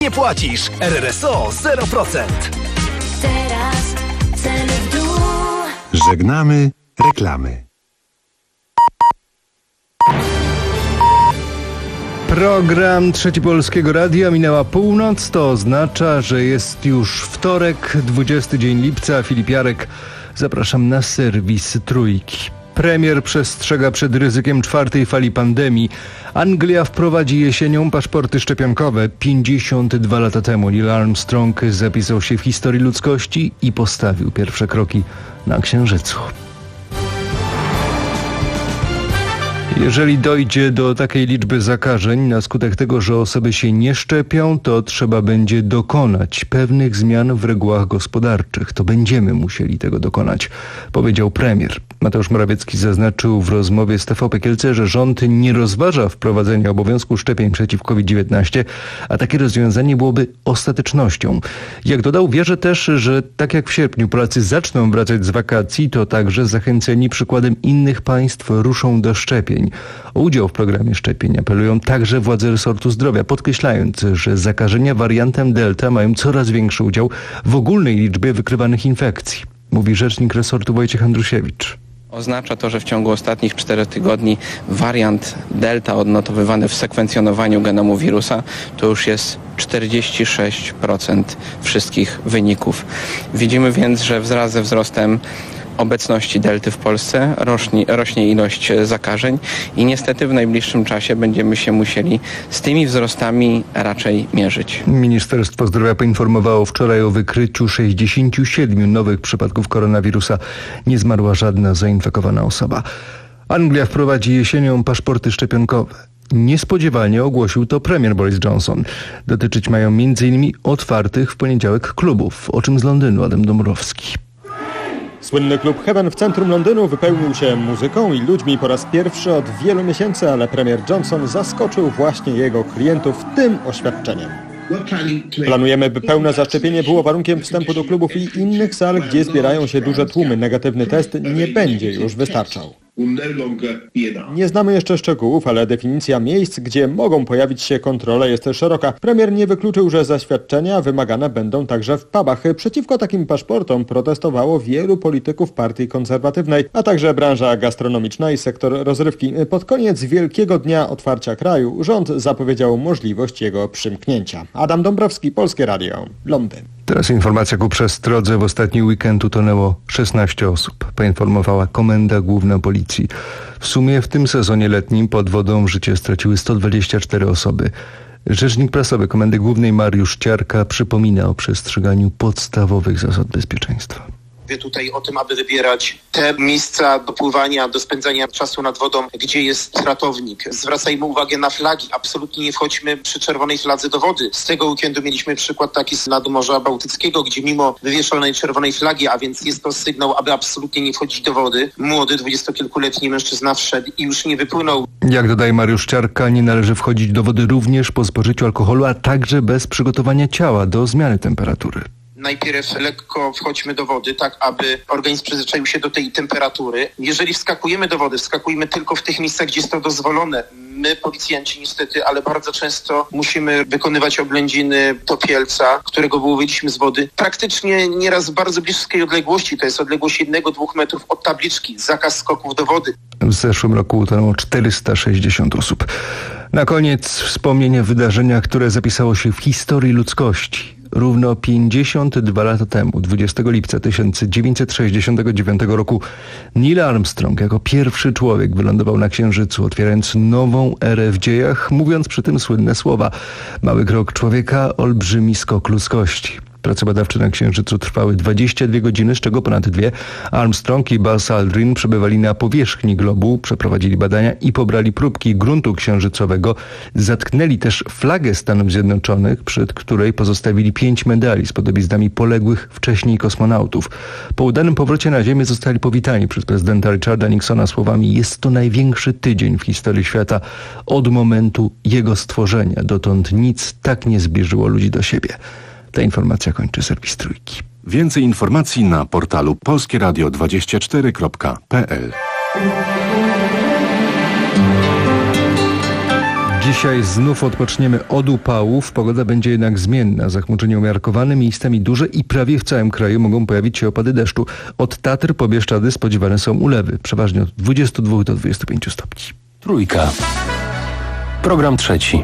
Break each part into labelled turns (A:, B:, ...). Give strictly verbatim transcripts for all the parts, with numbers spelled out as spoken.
A: Nie płacisz. R R S O zero procent.
B: Teraz ceny w dół.
C: Żegnamy reklamy.
D: Program Trzeci Polskiego Radia, minęła północ, to oznacza, że jest już wtorek, dwudziesty dzień lipca. Filip Jarek, zapraszam na serwis Trójki. Premier przestrzega przed ryzykiem czwartej fali pandemii. Anglia wprowadzi jesienią paszporty szczepionkowe. pięćdziesiąt dwa lata temu Neil Armstrong zapisał się w historii ludzkości i postawił pierwsze kroki na Księżycu. Jeżeli dojdzie do takiej liczby zakażeń na skutek tego, że osoby się nie szczepią, to trzeba będzie dokonać pewnych zmian w regułach gospodarczych. To będziemy musieli tego dokonać, powiedział premier. Mateusz Morawiecki zaznaczył w rozmowie z T V P Kielce, że rząd nie rozważa wprowadzenia obowiązku szczepień przeciw COVID dziewiętnaście, a takie rozwiązanie byłoby ostatecznością. Jak dodał, wierzę też, że tak jak w sierpniu Polacy zaczną wracać z wakacji, to także zachęceni przykładem innych państw ruszą do szczepień. O udział w programie szczepień apelują także władze resortu zdrowia, podkreślając, że zakażenia wariantem Delta mają coraz większy udział w ogólnej liczbie wykrywanych infekcji, mówi rzecznik resortu Wojciech Andrusiewicz.
E: Oznacza to, że w ciągu ostatnich czterech tygodni wariant Delta odnotowywany w sekwencjonowaniu genomu wirusa to już jest czterdzieści sześć procent wszystkich wyników. Widzimy więc, że wraz ze wzrostem obecności delty w Polsce rośnie, rośnie ilość zakażeń i niestety w najbliższym czasie będziemy się musieli z tymi wzrostami raczej mierzyć.
D: Ministerstwo Zdrowia poinformowało wczoraj o wykryciu sześćdziesięciu siedmiu nowych przypadków koronawirusa. Nie zmarła żadna zainfekowana osoba. Anglia wprowadzi jesienią paszporty szczepionkowe. Niespodziewanie ogłosił to premier Boris Johnson. Dotyczyć mają między innymi otwartych w poniedziałek klubów, o czym z Londynu Adam Dąbrowski.
F: Słynny klub Heaven w centrum Londynu wypełnił się muzyką i ludźmi po raz pierwszy od wielu miesięcy, ale premier Johnson zaskoczył właśnie jego klientów tym oświadczeniem. Planujemy, by pełne zaszczepienie było warunkiem wstępu do klubów i innych sal, gdzie zbierają się duże tłumy. Negatywny test nie będzie już wystarczał. Nie znamy jeszcze szczegółów, ale definicja miejsc, gdzie mogą pojawić się kontrole, jest szeroka. Premier nie wykluczył, że zaświadczenia wymagane będą także w pubach. Przeciwko takim paszportom protestowało wielu polityków partii konserwatywnej, a także branża gastronomiczna i sektor rozrywki. Pod koniec wielkiego dnia otwarcia kraju rząd zapowiedział możliwość jego przymknięcia. Adam Dąbrowski, Polskie Radio, Londyn.
D: Teraz informacja ku przestrodze. W ostatni weekend utonęło szesnaście osób, poinformowała Komenda Główna Policji. W sumie w tym sezonie letnim pod wodą życie straciły sto dwadzieścia cztery osoby. Rzecznik prasowy Komendy Głównej Mariusz Ciarka przypomina o przestrzeganiu podstawowych zasad bezpieczeństwa.
G: Mówię tutaj o tym, aby wybierać te miejsca do pływania, do spędzania czasu nad wodą, gdzie jest ratownik. Zwracajmy uwagę na flagi. Absolutnie nie wchodźmy przy czerwonej fladze do wody. Z tego weekendu mieliśmy przykład taki z nad Morza Bałtyckiego, gdzie mimo wywieszonej czerwonej flagi, a więc jest to sygnał, aby absolutnie nie wchodzić do wody, młody dwudziestokilkuletni mężczyzna wszedł i już nie wypłynął.
D: Jak dodaje Mariusz Ciarka, nie należy wchodzić do wody również po spożyciu alkoholu, a także bez przygotowania ciała do zmiany temperatury.
G: Najpierw lekko wchodźmy do wody, tak aby organizm przyzwyczaił się do tej temperatury. Jeżeli wskakujemy do wody, wskakujmy tylko w tych miejscach, gdzie jest to dozwolone. My, policjanci niestety, ale bardzo często musimy wykonywać oględziny topielca, którego wyłowiliśmy z wody. Praktycznie nieraz w bardzo bliskiej odległości, to jest odległość jednego do dwóch metrów od tabliczki, zakaz skoków do wody.
D: W zeszłym roku utonęło czterysta sześćdziesiąt osób. Na koniec wspomnienie wydarzenia, które zapisało się w historii ludzkości. Równo pięćdziesiąt dwa lata temu, dwudziestego lipca tysiąc dziewięćset sześćdziesiątego dziewiątego roku, Neil Armstrong jako pierwszy człowiek wylądował na Księżycu, otwierając nową erę w dziejach, mówiąc przy tym słynne słowa: mały krok człowieka, olbrzymi skok ludzkości. Prace badawcze na Księżycu trwały dwadzieścia dwie godziny, z czego ponad dwie. Armstrong i Buzz Aldrin przebywali na powierzchni globu, przeprowadzili badania i pobrali próbki gruntu księżycowego. Zatknęli też flagę Stanów Zjednoczonych, przed której pozostawili pięć medali z podobiznami poległych wcześniej kosmonautów. Po udanym powrocie na Ziemię zostali powitani przez prezydenta Richarda Nixona słowami: jest to największy tydzień w historii świata od momentu jego stworzenia. Dotąd nic tak nie zbliżyło ludzi do siebie. Ta informacja kończy serwis Trójki.
C: Więcej informacji na portalu polskie radio dwadzieścia cztery kropka p l.
D: Dzisiaj znów odpoczniemy od upałów. Pogoda będzie jednak zmienna. Zachmurzenie umiarkowane, miejscami duże i prawie w całym kraju mogą pojawić się opady deszczu. Od Tatr po Bieszczady spodziewane są ulewy. Przeważnie od dwudziestu dwóch do dwudziestu pięciu stopni.
A: Trójka. Program trzeci.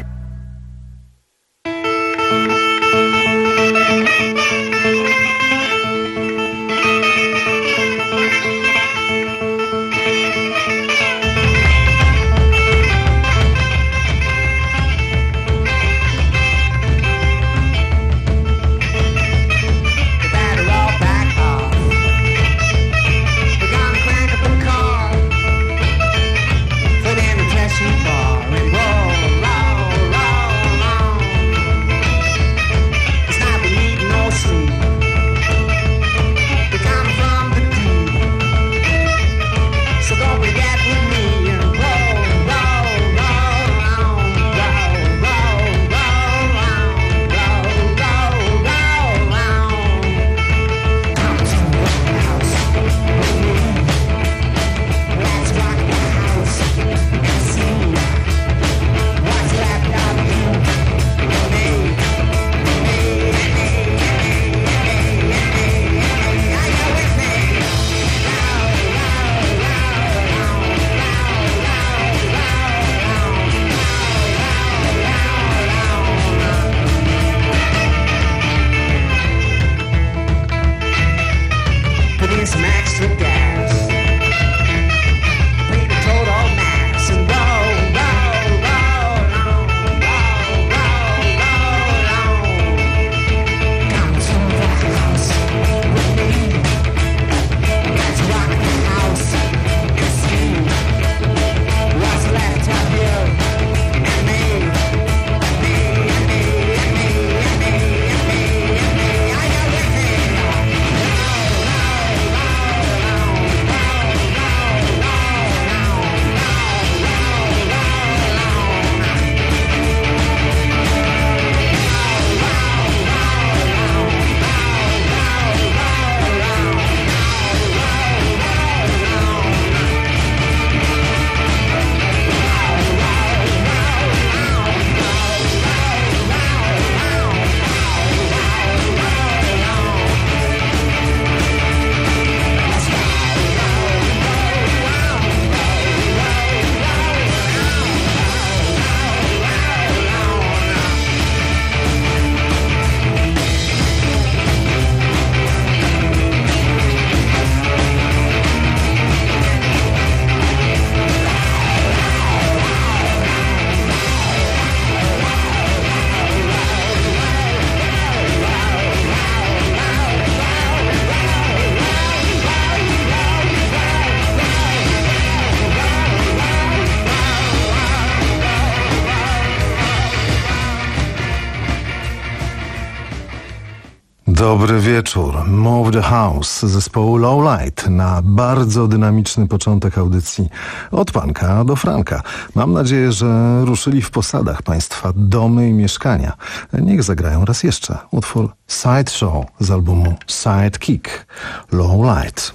H: Dobry wieczór. Move the House zespołu Lowlight na bardzo dynamiczny początek audycji od Panka do Franka. Mam nadzieję, że ruszyli w posadach państwa domy i mieszkania. Niech zagrają raz jeszcze utwór Sideshow z albumu Sidekick Lowlight.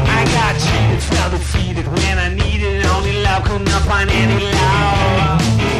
I: When I needed only love, could not find any love.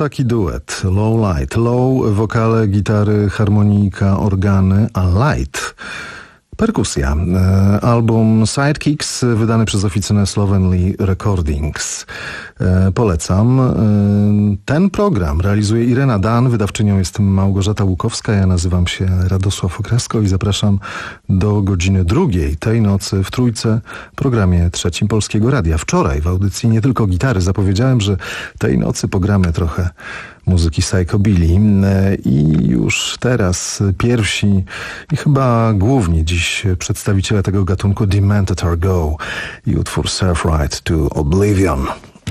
H: taki duet. Low Light. Low, wokale, gitary, harmonika, organy, a light perkusja. Album Sidekicks wydany przez oficynę Slovenly Recordings. Polecam. Ten program realizuje Irena Dan, wydawczynią jest Małgorzata Łukowska, ja nazywam się Radosław Okrasko i zapraszam do godziny drugiej tej nocy w Trójce, programie Trzecim Polskiego Radia. Wczoraj w audycji Nie Tylko Gitary zapowiedziałem, że tej nocy pogramy trochę muzyki psychobilly i już teraz pierwsi i chyba głównie dziś przedstawiciele tego gatunku Demented Are Go i utwór Surf Ride to Oblivion.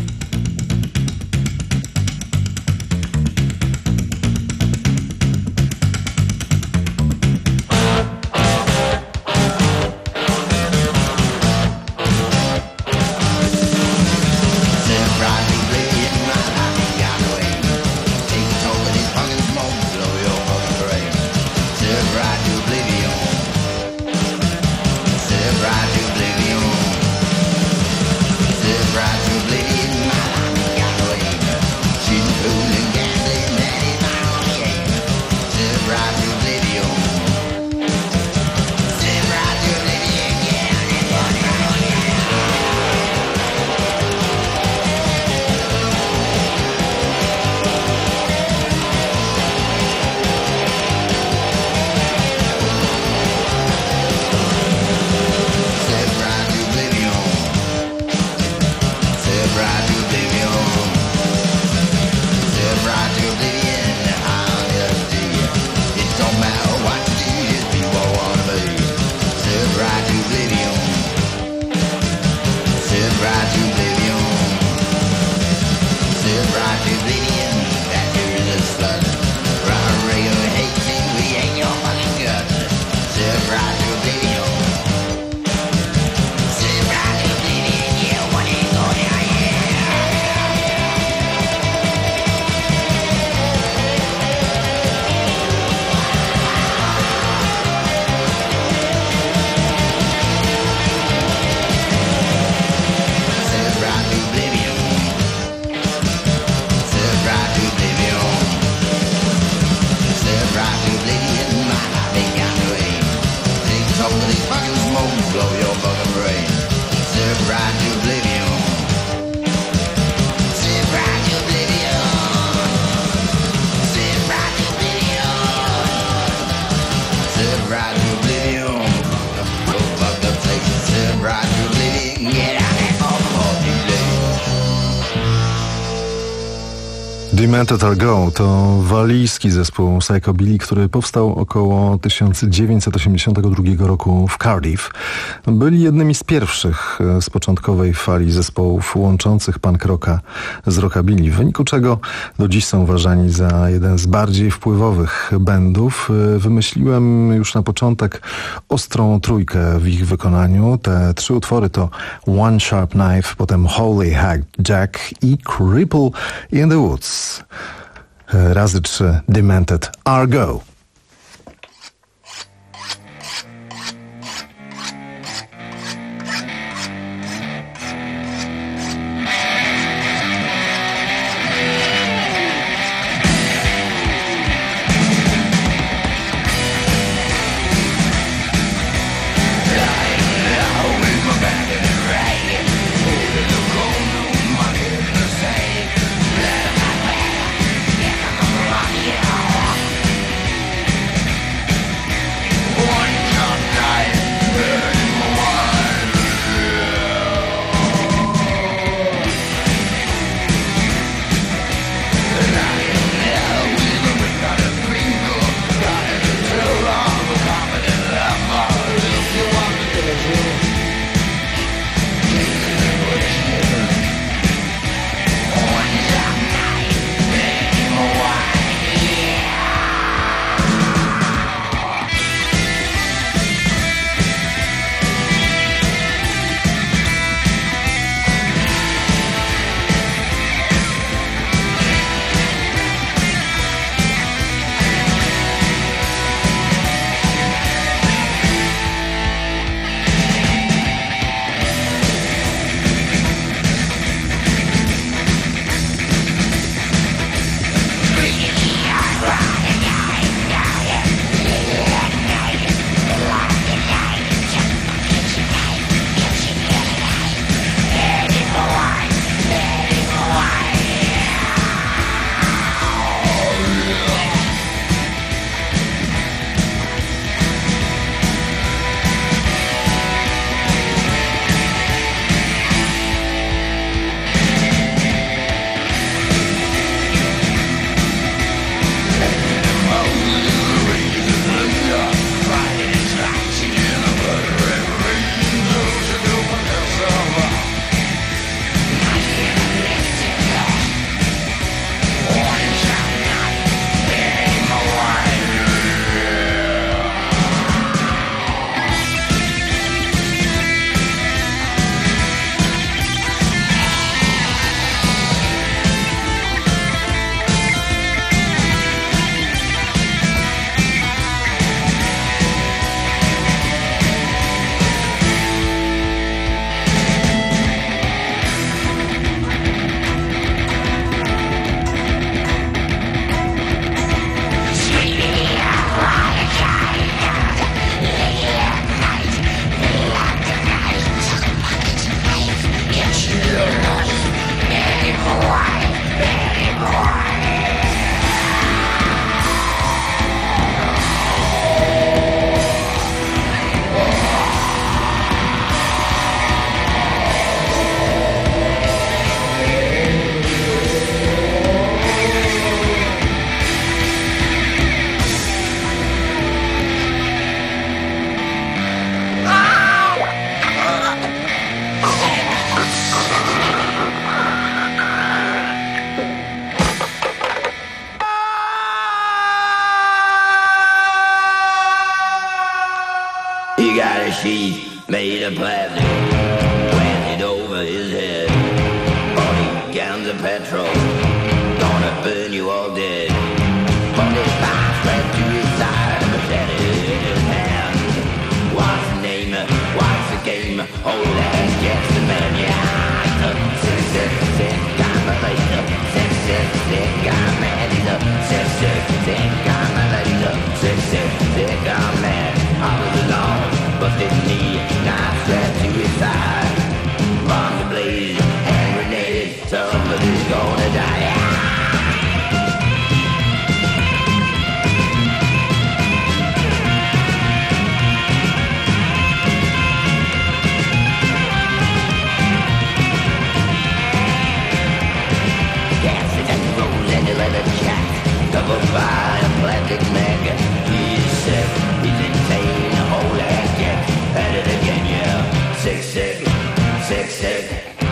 H: Demented Are Go to walijski zespół psychobilly, który powstał około tysiąc dziewięćset osiemdziesiątego drugiego roku w Cardiff. Byli jednymi z pierwszych z początkowej fali zespołów łączących punk rocka z rockabilly, w wyniku czego do dziś są uważani za jeden z bardziej wpływowych bandów. Wymyśliłem już na początek ostrą trójkę w ich wykonaniu. Te trzy utwory to One Sharp Knife, potem Holy Hack Jack i Cripple in the Woods. Razy trzy Demented Are Go.
B: Yeah.
I: You got a sheet made of plastic, planted over his head. Forty gallons of petrol, gonna burn you all dead. Forty-five strapped to his side, a machete in his hand. What's the name? What's the game? Hold that, just a man, yeah. Six, six, six, I'm a laser. Six, six, six, I'm mad. He's a six, six, six, I'm a laser. Six, six, six, I'm mad. I was alone, busted knee, knife strapped to his side. Bombs ablaze, hand grenaded, somebody's gonna die. Covered by a plastic mag. He's sick, he's insane. Hold that jet, at it again, yeah. Sick, sick, sick, sick.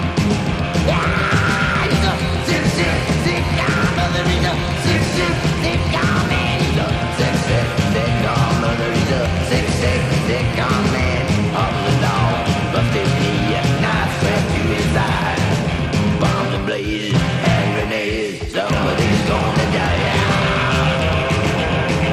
I: Yeah, he's a sick, sick, sick guy. Mother, he's a sick, sick, sick guy, man. He's a sick, sick, sick guy. Mother, he's a sick, sick, sick guy, man. Up the dog, busted knee, knife strapped to his side. Bombs ablaze, hand grenades, somebody's gonna die.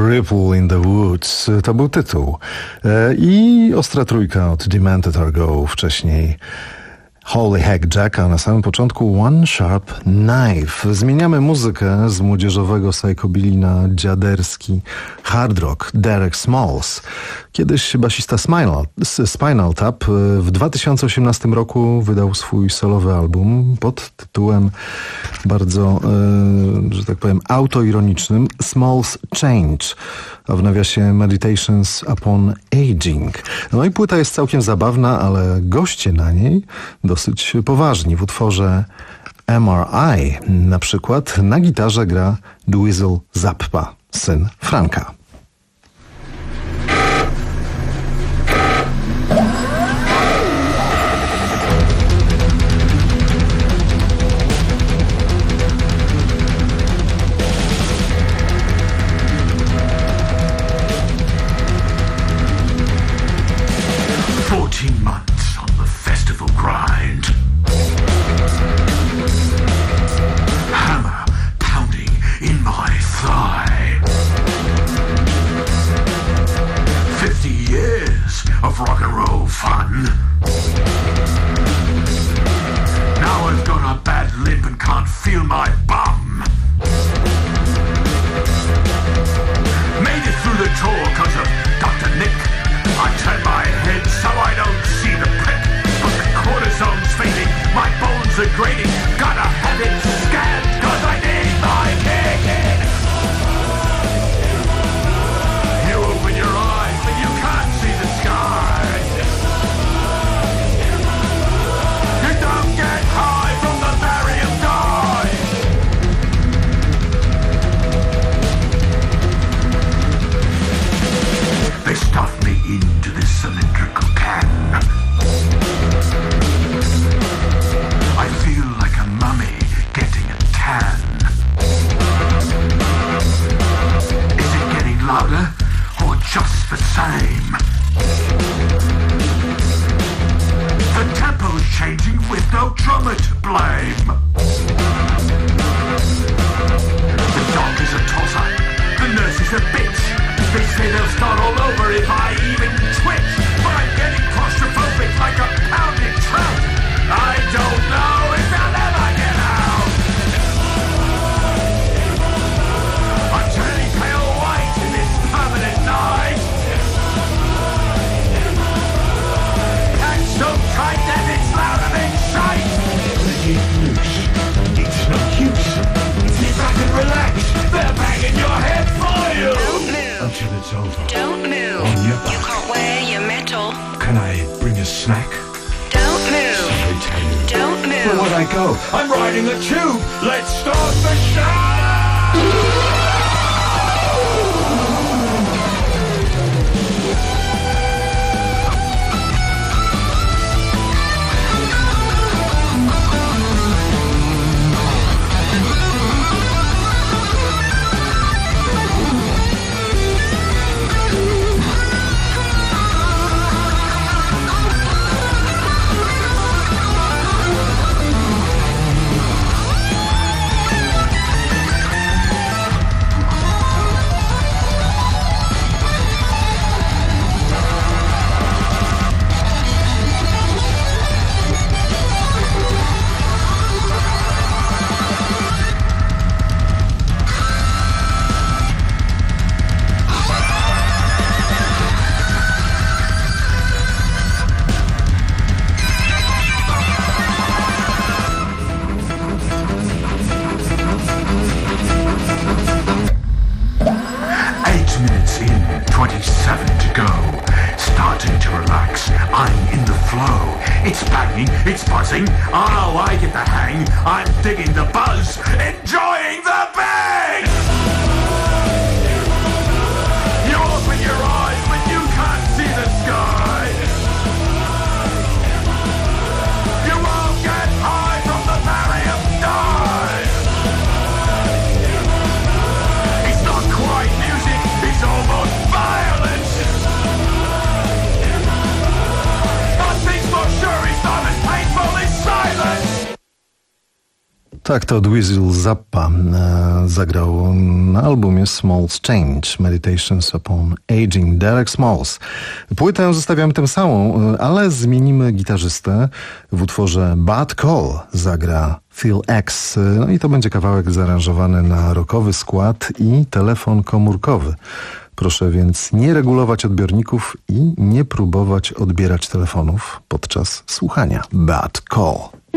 H: Cripple in the Woods to był tytuł. I Ostra Trójka od Demented Are Go wcześniej. Holy Heck Jack, a na samym początku One Sharp Knife. Zmieniamy muzykę z młodzieżowego psychobilly na dziaderski hard rock. Derek Smalls. Kiedyś basista Spinal, Spinal Tap w dwa tysiące osiemnastym roku wydał swój solowy album pod tytułem bardzo, e, że tak powiem, autoironicznym Smalls Change, a w nawiasie Meditations upon Aging. No i płyta jest całkiem zabawna, ale goście na niej dosyć poważni. W utworze M R I na przykład na gitarze gra Dweezil Zappa, syn Franka.
J: Fourteen months on the festival grind. Hammer pounding in my thigh. Fifty years of rock and roll fun. Now I've got a bad limp and can't feel my bum. Made it through the tour cause of Doctor Nick. I turn my head so I don't see the prick. But the cortisone's fading, my bones are grating. Gotta have it scanned cause I need my kicking. You open your eyes but you can't see the sky. You don't get high from the barium die. They stuff me into this cylindrical can. I feel like a mummy getting a tan. Is it getting louder or just the same? The tempo's changing with no drummer to blame. The doc is a tosser, the nurse is a bitch. They say they'll start all over if I even twitch. But I'm getting claustrophobic like a pounded trout. I don't know if I'll ever get out. I'm turning pale white in this permanent night. And so tight that it's louder than shite. Let it loose. It's no use. Sit back and relax. They're banging your head for you.
B: Don't move.
J: Until it's over.
B: Don't move.
J: On your back.
B: You can't wear your metal.
J: Can I bring a snack?
B: Don't move.
J: I tell you.
B: Don't
J: Where
B: move.
J: would I go? I'm riding a tube. Let's start the show! It's buzzing. Oh, I get the hang. I'm digging the buzz, enjoying the bang. You open your eyes, but you can't see the sky. You won't get high from the barium die. It's not quite music. It's almost violence. One thing's for sure, it's not as painful as silence.
H: Tak, to Dweezil Zappa e, zagrał na albumie Smalls Change, Meditations upon Aging, Derek Smalls. Płytę zostawiamy tę samą, ale zmienimy gitarzystę. W utworze Bad Call zagra Phil X. No i to będzie kawałek zaaranżowany na rockowy skład i telefon komórkowy. Proszę więc nie regulować odbiorników i nie próbować odbierać telefonów podczas słuchania. Bad Call.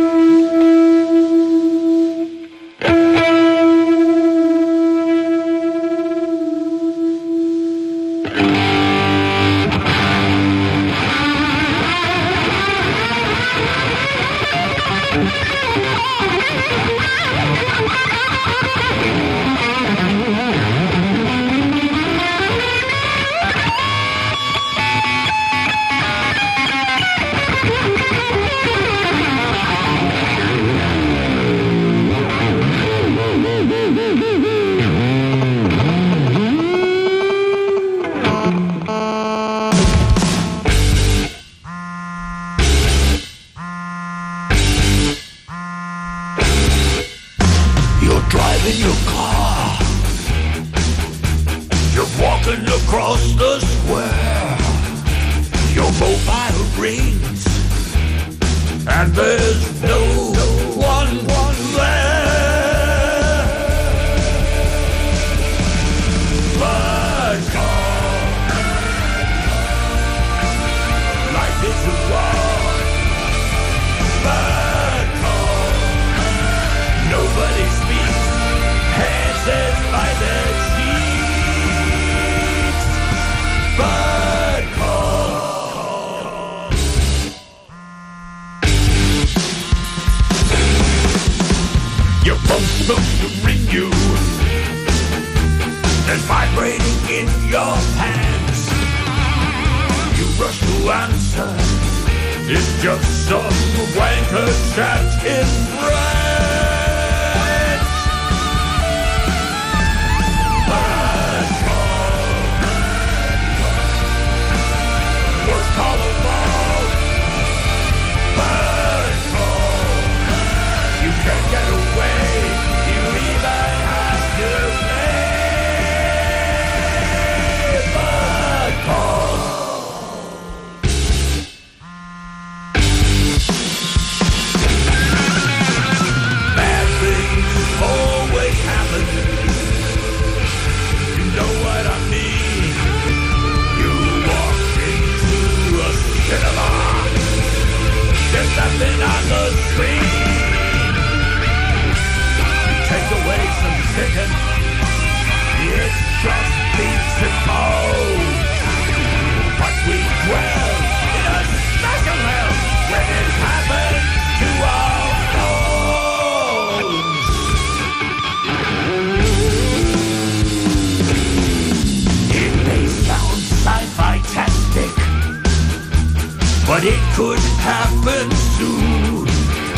J: But it could happen soon.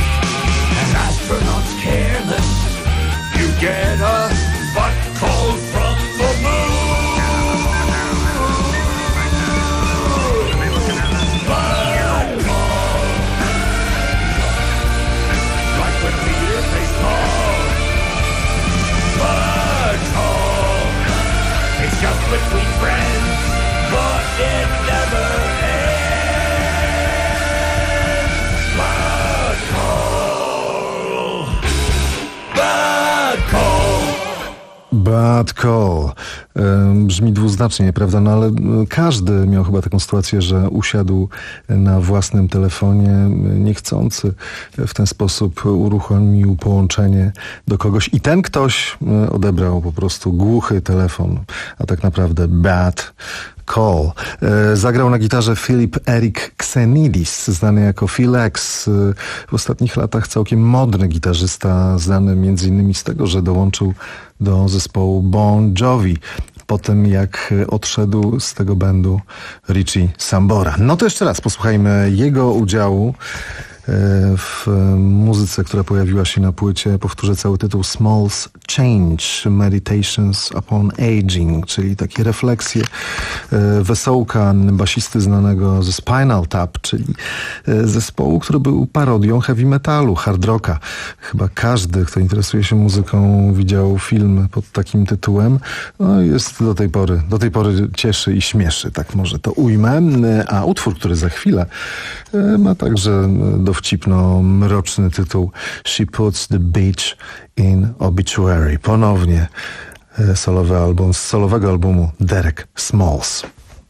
J: As astronauts careless, you get a butt call from the moon. Butt call. Like when Peter faced Paul. Butt call. It's just between friends, but it never ends.
H: Bad Call. Brzmi dwuznacznie, prawda? No ale każdy miał chyba taką sytuację, że usiadł na własnym telefonie niechcący. W ten sposób uruchomił połączenie do kogoś i ten ktoś odebrał po prostu głuchy telefon, a tak naprawdę bad call. Zagrał na gitarze Philip Eric Xenidis, znany jako Phil X. W ostatnich latach całkiem modny gitarzysta, znany między innymi z tego, że dołączył do zespołu Bon Jovi po tym, jak odszedł z tego bandu Richie Sambora. No to jeszcze raz posłuchajmy jego udziału w muzyce, która pojawiła się na płycie. Powtórzę cały tytuł: Smalls Change, Meditations upon Aging, czyli takie refleksje e, wesołka basisty znanego ze Spinal Tap, czyli e, zespołu, który był parodią heavy metalu, hard rocka. Chyba każdy, kto interesuje się muzyką, widział film pod takim tytułem. No jest do tej pory, do tej pory cieszy i śmieszy, tak może to ujmę. A utwór, który za chwilę e, ma także dowcipno-mroczny tytuł She Puts the Beach in Obituary. Ponownie solowy album z solowego albumu Derek Smalls.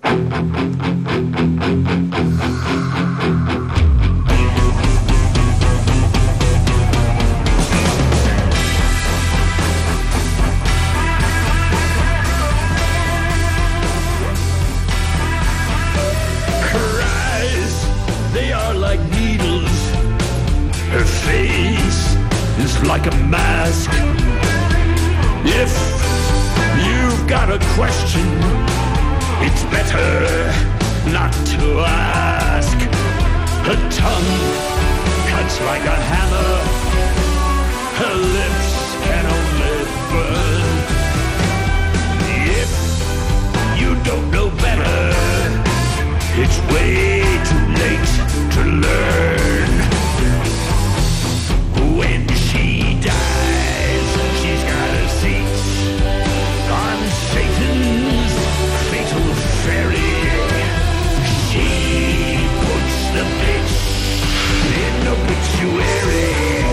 J: Her eyes, they are like needles. Her face is like a mask. If you've got a question, it's better not to ask. Her tongue cuts like a hammer. Her lips can only burn. If you don't know better, it's way too late to learn. When she dies, she's got a seat on Satan's fatal ferry. She puts the bitch in obituary.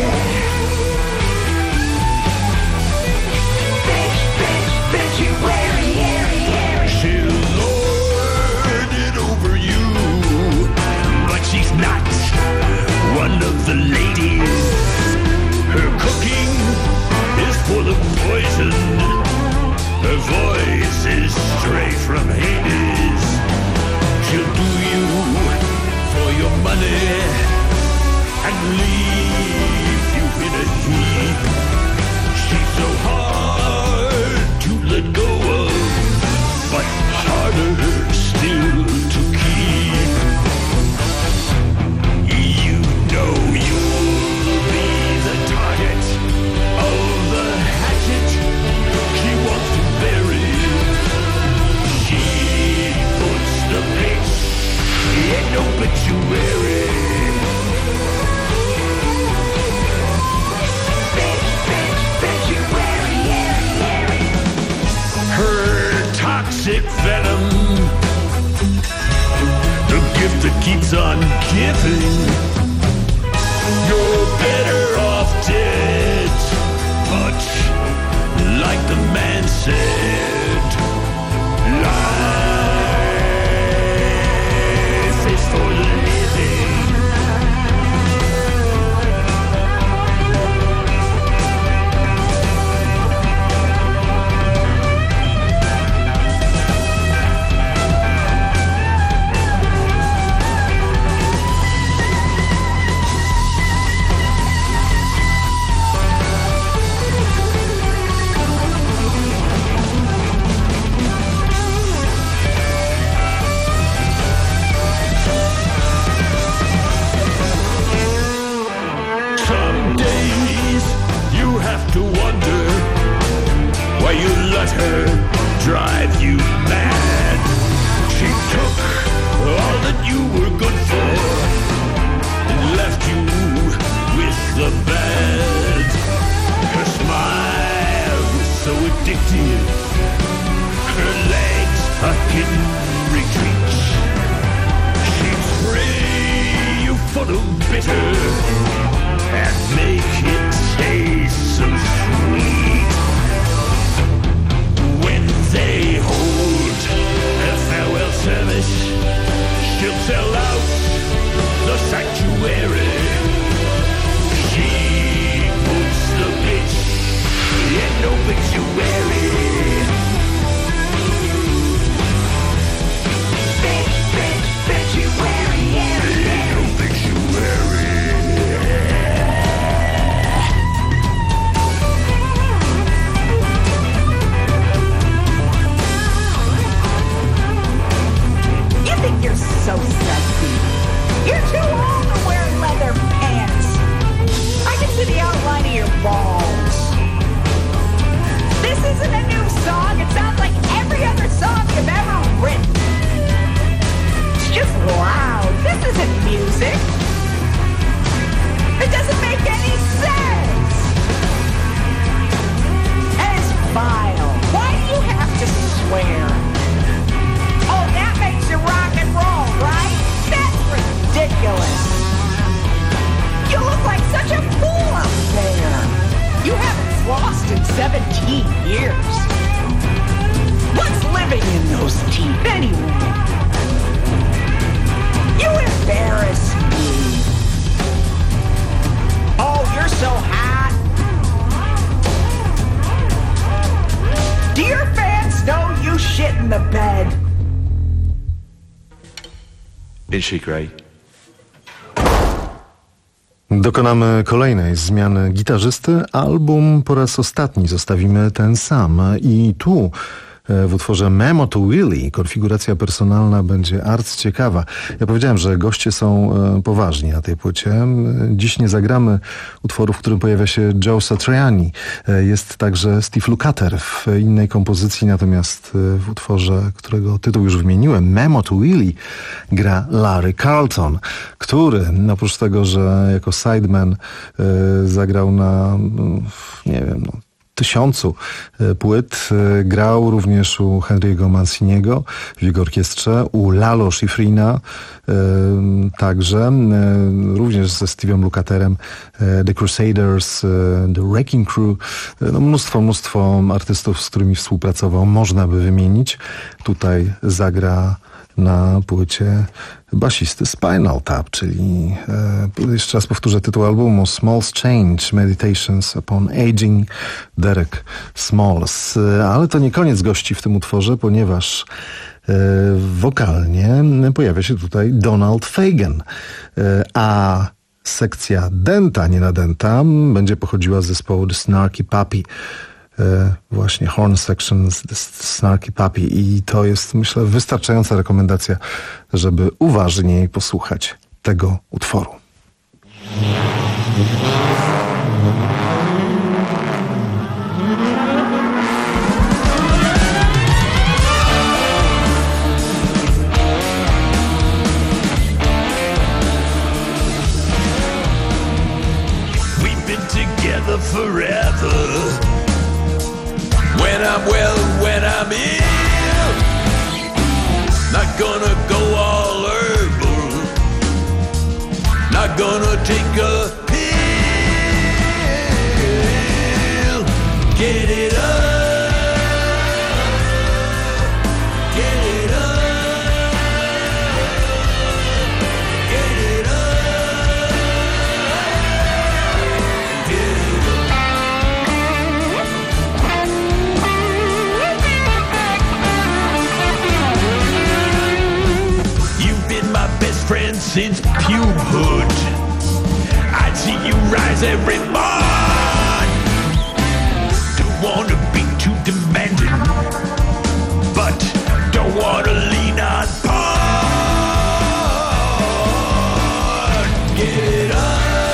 J: Bitch, bitch, bitchuary. She'll lord it over you, but she's not one of the ladies. Her cooking is full of poison. Her voice is straight from Hades. She'll do you for your money and leave you in a heap. She's so hard to let go of, but harder still to keep. You know you'll be the target of the hatchet she wants to bury. She puts the bitch in obituary. Bitch, bitch, bitchuary. Her toxic venom, the gift that keeps on giving. You're better off dead, but like the man said, life is for living. Some days you have to wonder why you let her drive you mad. She took all that you were good for and left you with the bad. Her smile was so addictive. Her legs a hidden retreat. She'd spray you full of bitter and make it taste so sweet. When they hold a farewell service, she'll sell out the sanctuary. She puts the bitch in obituary. Bitch, bitch, bitchuary. In obituary.
K: in seventeen years. What's living in those teeth anyway? You embarrass me. Oh, you're so hot. Do your fans know you shit in the bed?
L: Is she great?
H: Dokonamy kolejnej zmiany gitarzysty. Album po raz ostatni zostawimy ten sam. I tu w utworze Memo to Willie konfiguracja personalna będzie arcyciekawa. Ja powiedziałem, że goście są poważni na tej płycie. Dziś nie zagramy utworu, w którym pojawia się Joe Satriani. Jest także Steve Lukather w innej kompozycji, natomiast w utworze, którego tytuł już wymieniłem, Memo to Willie, gra Larry Carlton, który oprócz tego, że jako sideman zagrał na, nie wiem, no, tysiącu płyt, grał również u Henry'ego Manciniego w jego orkiestrze, u Lalo Schifrina także, również ze Steve'em Lukatherem, The Crusaders, The Wrecking Crew, no mnóstwo, mnóstwo artystów, z którymi współpracował, można by wymienić. Tutaj zagra na płycie basisty Spinal Tap, czyli e, jeszcze raz powtórzę tytuł albumu, Smalls Change, Meditations upon Aging, Derek Smalls. Ale to nie koniec gości w tym utworze, ponieważ e, wokalnie pojawia się tutaj Donald Fagen, e, a sekcja dęta, nie nadęta, będzie pochodziła z zespołu The Snarky Puppy. Właśnie Horn Sections, The Snarky Puppy, i to jest, myślę, wystarczająca rekomendacja, żeby uważniej posłuchać tego utworu.
J: We've been together forever. When I'm well, when I'm ill, not gonna go all herbal, not gonna take a pill. Get it up, get it up, get it up, get it up. Friend since puberhood, I'd see you rise every morn. Don't wanna be too demanding, but don't wanna lean on porn. Get it up,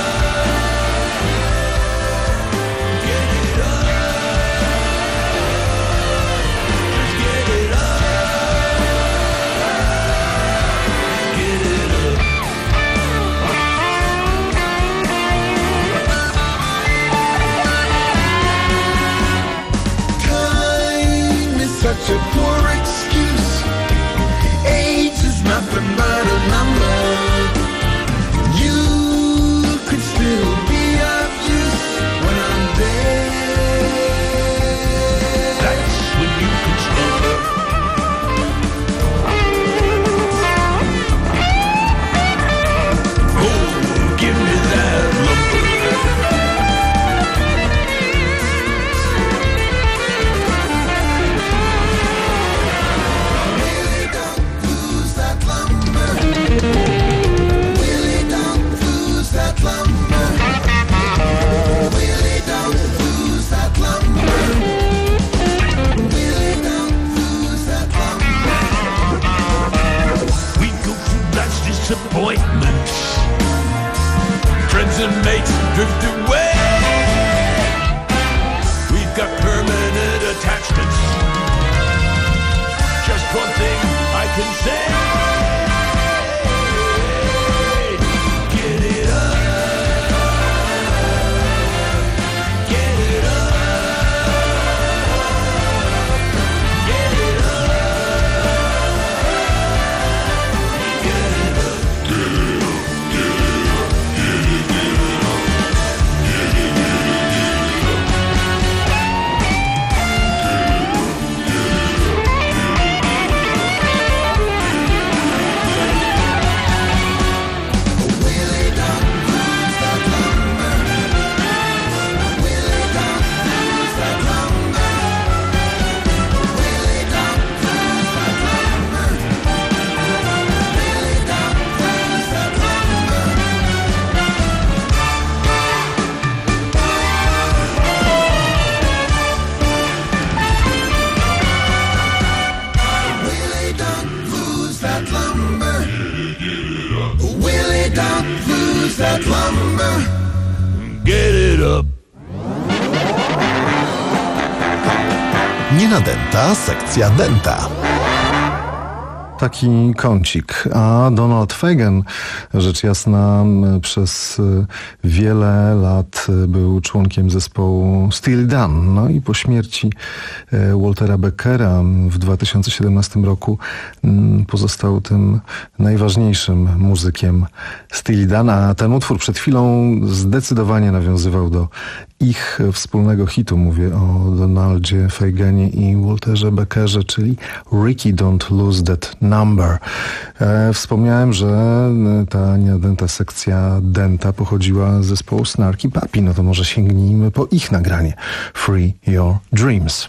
J: get it up, just get it up.
M: Such a poor excuse. Age is nothing but a number. You could still be of use when I'm dead.
J: That's when you can slumber. Oh, give me that lumber. Disappointments, friends and mates drift away. We've got permanent attachments. Just one thing I can say. Get it up, get it up, get it up.
M: number. Get it up.
H: Nie nadęta, sekcja denta. Taki kącik. A Donald Fagen, rzecz jasna, przez wiele lat był członkiem zespołu Steely Dan. No i po śmierci Waltera Beckera w dwa tysiące siedemnastym roku pozostał tym najważniejszym muzykiem Steely Dan, a ten utwór przed chwilą zdecydowanie nawiązywał do ich wspólnego hitu. Mówię o Donaldzie Fagenie i Walterze Beckerze, czyli Ricky Don't Lose That Number. E, wspomniałem, że ta nienadęta sekcja denta pochodziła z zespołu Snarky Puppy. No to może sięgnijmy po ich nagranie Free Your Dreams.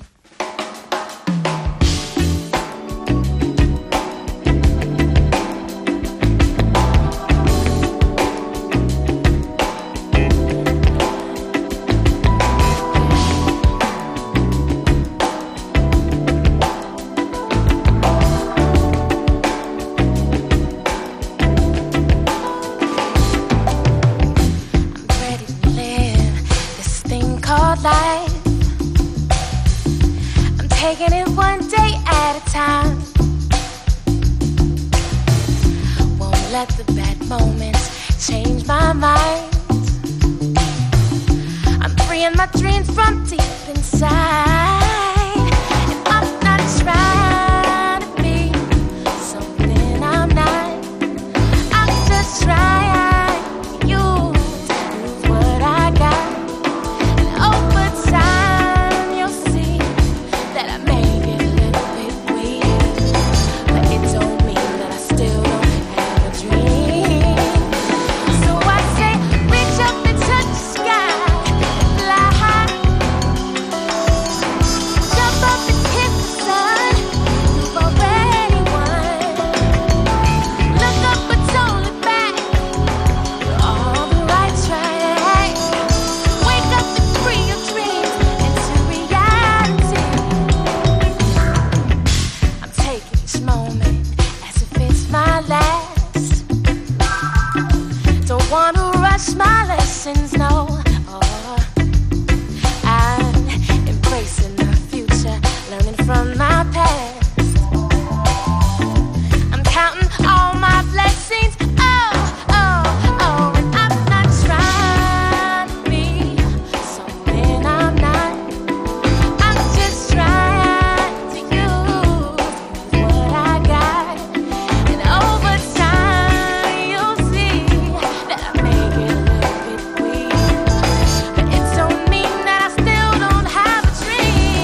N: Dream.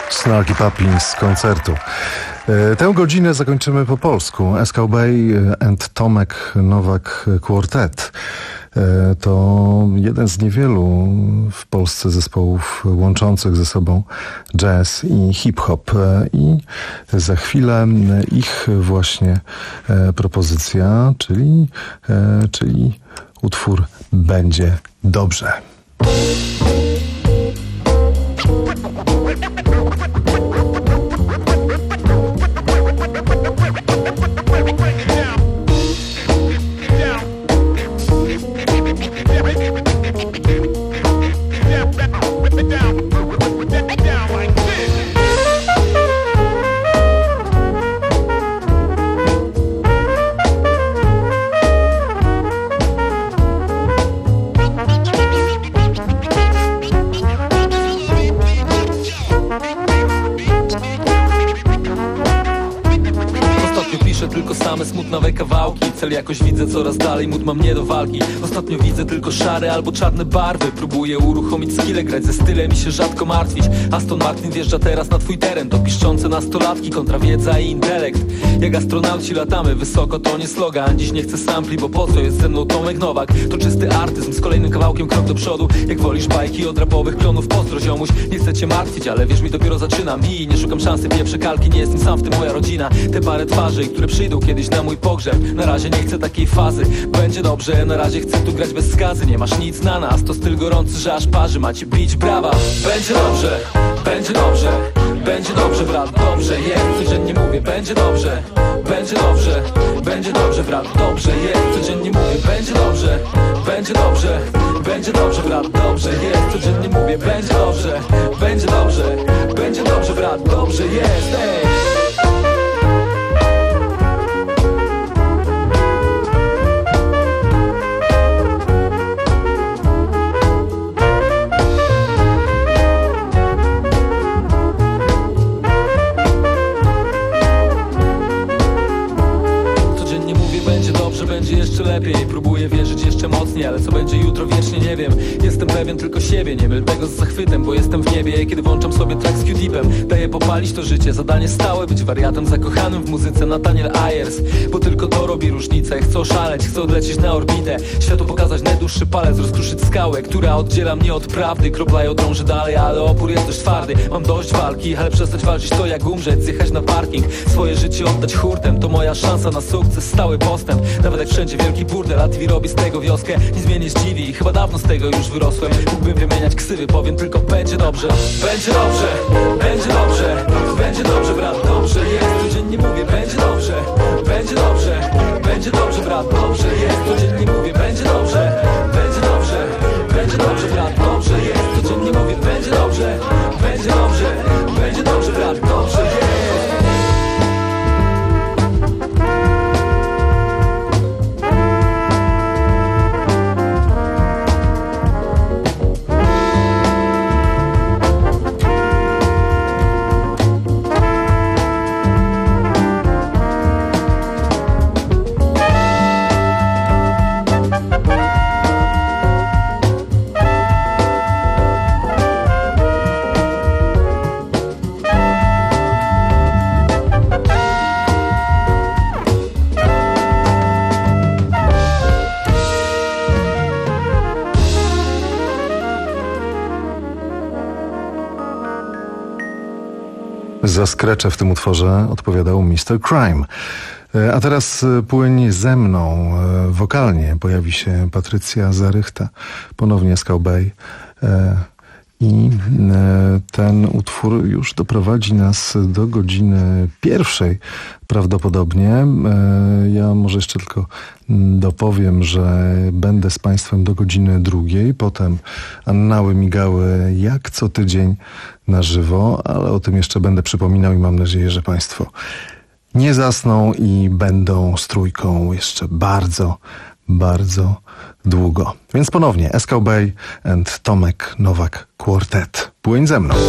H: Snarky Puppy z koncertu. Tę godzinę zakończymy po polsku. Eskał Bay and Tomek Nowak Quartet. To jeden z niewielu w Polsce zespołów łączących ze sobą jazz i hip-hop. I za chwilę ich właśnie propozycja, czyli, czyli utwór Będzie dobrze.
N: Smutnawe kawałki, cel jakoś widzę coraz dalej, mód ma mnie do walki. Ostatnio widzę tylko szare albo czarne barwy. Próbuję uruchomić skille, grać ze stylem i się rzadko martwić. Aston Martin wjeżdża teraz na twój teren. To piszczące nastolatki, kontra wiedza i intelekt. Jak astronauci latamy wysoko, to nie slogan. Dziś nie chcę sampli, bo po co jest ze mną Tomek Nowak. To czysty artyzm, z kolejnym kawałkiem krok do przodu. Jak wolisz bajki od rapowych klonów, pozdro ziomuś. Nie chcę cię martwić, ale wierz mi, dopiero zaczynam. I nie szukam szansy, pieprze kalki, nie jestem sam, w tym moja rodzina. Te parę twarzy, które przyjdą kiedyś na mój pogrzeb. Na razie nie chcę takiej fazy, będzie dobrze. Na razie chcę tu grać bez skazy. Nie masz nic na nas, to styl gorący, że aż parzy. Macie bić brawa, będzie dobrze, będzie dobrze, będzie dobrze, brat, dobrze jest. Codziennie mówię, będzie dobrze, będzie dobrze, będzie dobrze, brat, dobrze jest. Codziennie mówię, będzie dobrze, będzie dobrze, będzie dobrze, brat, dobrze jest. Codziennie mówię, będzie dobrze, będzie dobrze, będzie dobrze, brat, dobrze jest. Ej. Będzie jeszcze lepiej, próbuję wierzyć jeszcze mocniej, ale co będzie jutro wiecznie nie wiem. Jestem pewien tylko siebie, nie myl tego z zachwytem, bo jestem w niebie, kiedy włączam sobie track z Q-Deepem. Daję popalić to życie, zadanie stałe, być wariatem zakochanym w muzyce Nathaniel Ayers. Bo tylko to robi różnicę, chcę oszaleć, chcę odlecieć na orbitę. Światu pokazać najdłuższy palec, rozkruszyć skałę, która oddziela mnie od prawdy. Kropla ją drąży dalej, ale opór jest dość twardy. Mam dość walki, ale przestać walczyć to jak umrzeć. Zjechać na parking, swoje życie oddać hurtem. To moja szansa na sukces, stały postęp. Nawet jak wszędzie wielki burdel, a T V robi z tego wioskę. Nic mnie nie zdziwi, chyba dawno z tego już wyrosłem. Mógłbym wymieniać ksywy, powiem tylko będzie dobrze. Będzie dobrze, będzie dobrze, będzie dobrze, brat, dobrze jest. Codziennie mówię, będzie dobrze, będzie dobrze, będzie dobrze, brat, dobrze jest. Codziennie mówię, będzie dobrze, będzie dobrze, będzie dobrze, brat, dobrze jest. Codziennie mówię, będzie dobrze, będzie dobrze, będzie dobrze, brat, dobrze jest.
H: Za skrecze w tym utworze odpowiadał mister Crime. A teraz płyń ze mną. Wokalnie pojawi się Patrycja Zarychta, ponownie Eskał Bay. I ten utwór już doprowadzi nas do godziny pierwszej prawdopodobnie. Ja może jeszcze tylko dopowiem, że będę z Państwem do godziny drugiej. Potem annały migały jak co tydzień na żywo, ale o tym jeszcze będę przypominał i mam nadzieję, że Państwo nie zasną i będą z trójką jeszcze bardzo, bardzo długo. Więc ponownie Eskał Bay and Tomek Nowak Quartet. Płyń ze mną.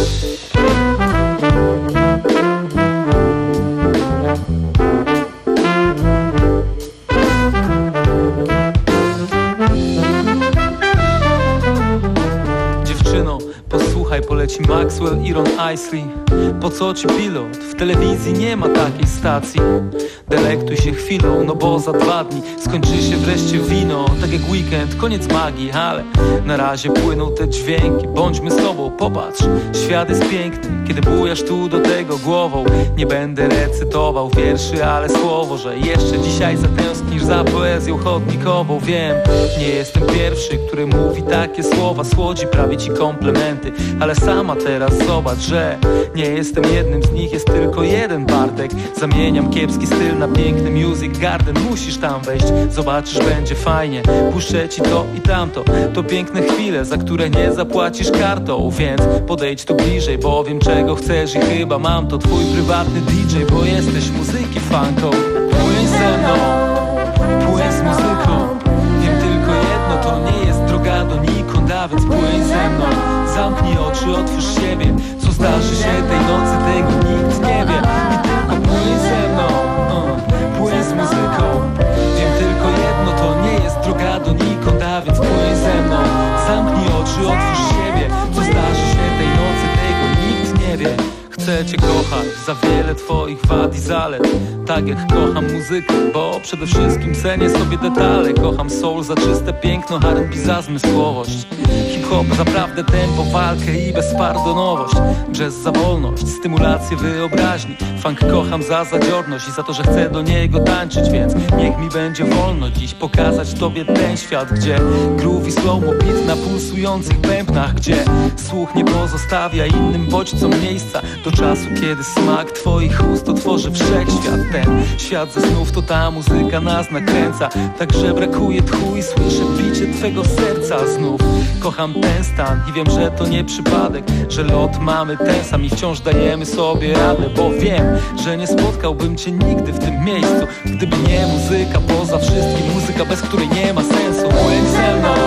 N: Dziewczyno, posłuchaj, poleci ci Maxwell, Iron Isley. Po co ci pilot? W telewizji nie ma takiej stacji. Delektuj się chwilą, no bo za dwa dni skończy się wreszcie wino. Tak jak weekend, koniec magii, ale na razie płyną te dźwięki. Bądźmy sobą, popatrz, świat jest piękny, kiedy bujasz tu do tego głową. Nie będę recytował wierszy, ale słowo, że jeszcze dzisiaj zatęsknisz za poezją chodnikową. Wiem, nie jestem pierwszy, który mówi takie słowa, słodzi prawie ci komplementy, ale sama teraz zobacz, że nie jestem jednym z nich, jest tylko jeden Bartek. Zamieniam kiepski styl na piękny Music Garden. Musisz tam wejść, zobaczysz, będzie fajnie. Puszczę ci to i tamto, to piękne chwile, za które nie zapłacisz kartą. Więc podejdź tu bliżej, bo wiem czego chcesz i chyba mam to. Twój prywatny D J, bo jesteś muzyki fanką. Płyń ze mną, płyń z muzyką. Wiem tylko jedno, to nie jest droga donikąd, a więc płyń ze mną. Zamknij oczy, otwórz siebie. Co zdarzy się tej nocy, tego nikt nie wie. I tylko płyń ze mną, uh, płyń z muzyką. Wiem tylko jedno, to nie jest droga donikąd, a więc płyń ze mną. Zamknij oczy, otwórz siebie. Co zdarzy się tej nocy, tego nikt nie wie. Chcę cię kochać za wiele twoich wad i zalet, tak jak kocham muzykę, bo przede wszystkim cenię sobie detale. Kocham soul za czyste piękno, R and B za zmysłowość, hip-hop za prawdę, tempo, walkę i bezpardonowość, jazz za wolność, stymulację wyobraźni, funk kocham za zadziorność i za to, że chcę do niego tańczyć. Więc niech mi będzie wolno dziś pokazać tobie ten świat, gdzie groove i slow-mo beat na pulsujących bębnach, gdzie słuch nie pozostawia innym bodźcom miejsca, do czasu, kiedy smak twoich ust otworzy wszechświat. Ten świat ze snów to ta muzyka nas nakręca, także brakuje tchu i słyszę bicie twego serca znów. Kocham ten stan i wiem, że to nie przypadek, że lot mamy ten sam i wciąż dajemy sobie radę, bo wiem, że nie spotkałbym cię nigdy w tym miejscu, gdyby nie muzyka. Poza wszystkim muzyka, bez której nie ma sensu. Płyń ze mną,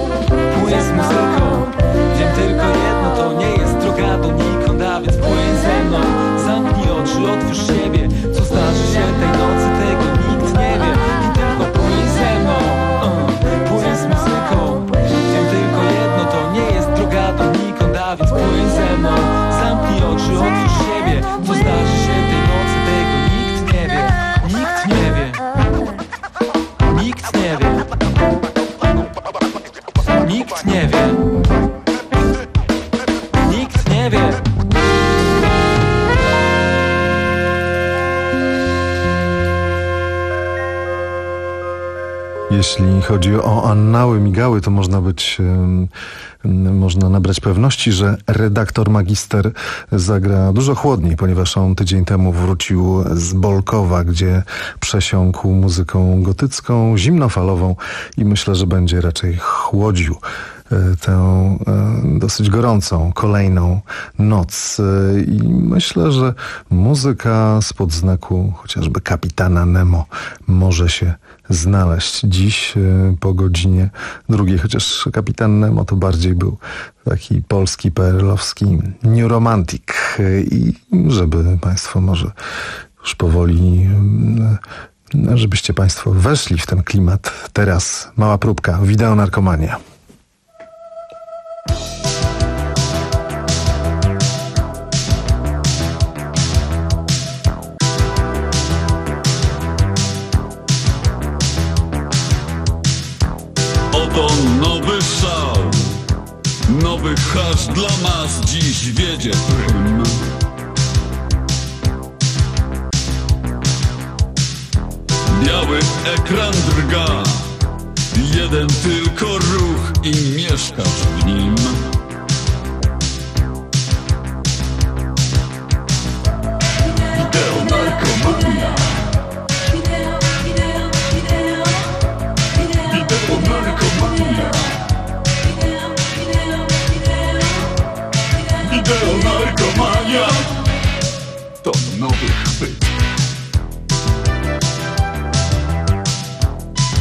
N: płyń z muzyką. Wiem tylko jedno, to nie jest droga donikąd, a więc płyń ze mną. Zamknij oczy, otwórz siebie. Co zdarzy się tej nocy, tego nikt nie wie. I tylko płyń ze mną, uh, płyń z muzyką. Wiem tylko jedno, to nie jest droga donikąd, a więc płyń ze mną. Zamknij oczy, otwórz siebie. Co zdarzy się tej nocy, tego nikt nie wie. Nikt nie wie. Nikt nie wie. Nikt nie wie. Nikt nie wie.
H: Jeśli chodzi o annały, migały, to można być, można nabrać pewności, że redaktor magister zagra dużo chłodniej, ponieważ on tydzień temu wrócił z Bolkowa, gdzie przesiąkł muzyką gotycką, zimnofalową i myślę, że będzie raczej chłodził tę dosyć gorącą kolejną noc. I myślę, że muzyka spod znaku chociażby Kapitana Nemo może się znaleźć dziś po godzinie drugiej, chociaż Kapitan Nemo to bardziej był taki polski, perelowski new romantic. I żeby państwo może już powoli, żebyście państwo weszli w ten klimat. Teraz mała próbka, Wideonarkomania.
O: Oto nowy szał, nowy hasz dla mas dziś wiedzie prym. Biały ekran drga, jeden tylko ruch i mieszkasz w nim. Wideonarkomania. Wideonarkomania. Wideonarkomania. To nowy chwyt.